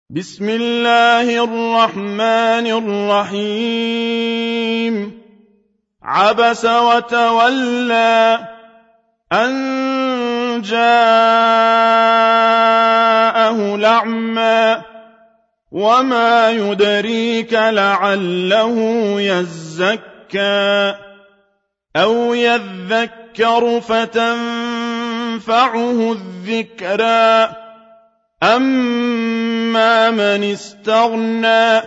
بسم الله الرحمن الرحيم عبس وتولى أن جاءه الأعمى وما يدريك لعله يزكى أو يذكر فتنفعه الذكرى أما من استغنى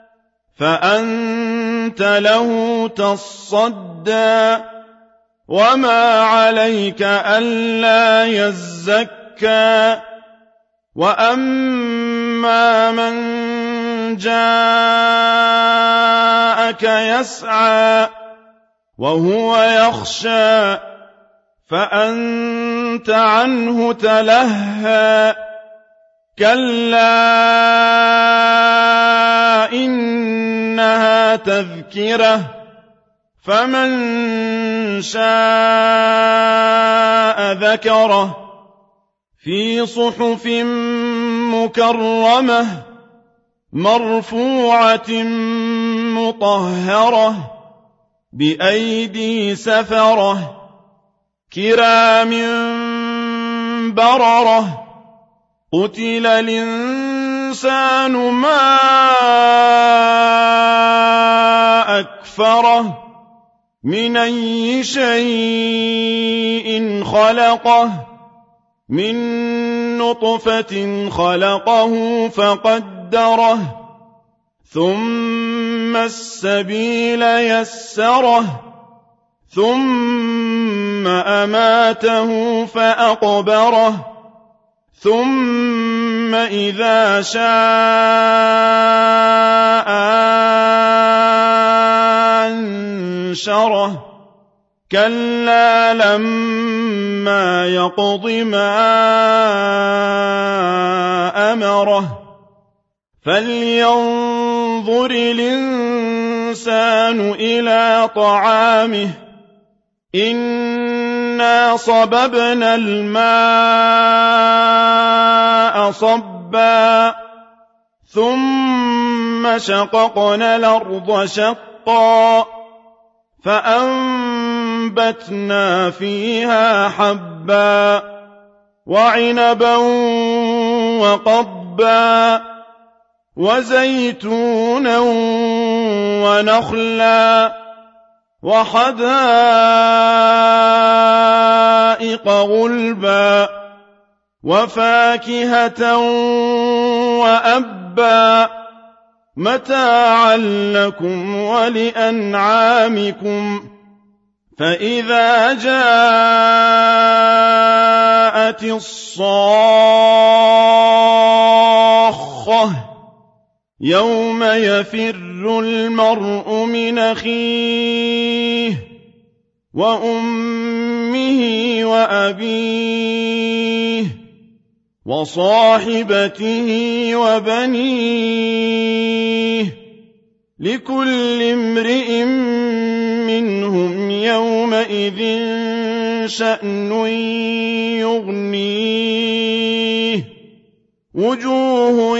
فأنت له تصدى وما عليك ألا يزكى وأما من جاءك يسعى وهو يخشى فأنت عنه تلهى كلا إنها تذكرة فمن شاء ذكره في صحف مكرمة مرفوعة مطهرة بأيدي سفرة كرام بررة قتل الإنسان ما أكفره من أي شيء خلقه من نطفة خلقه فقدره ثم السبيل يسره ثم أماته فأقبره ثم إذا شاء أنشره كلا لما يقض ما أمره فلينظر الإنسان إلى طعامه إنا صببنا الماء صبا ثم شققنا الأرض شقا فأنبتنا فيها حبا وعنبا وقضبا وزيتونا ونخلا وحدائق غلبا وفاكهة وأبا متاعا لكم ولأنعامكم فإذا جاءت الصاخة يوم يفر المرء من أخيه وأمه وأبيه وصاحبته وبنيه لكل امرئ منهم يومئذ شأن يغنيه وجوه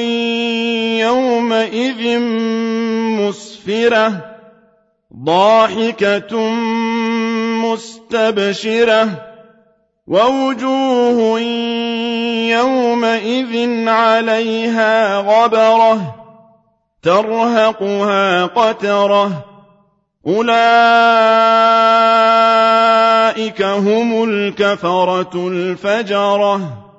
يومئذ مسفرة ضاحكة مستبشرة ووجوه يومئذ عليها غبرة ترهقها قترة أولئك هم الكفرة الفجرة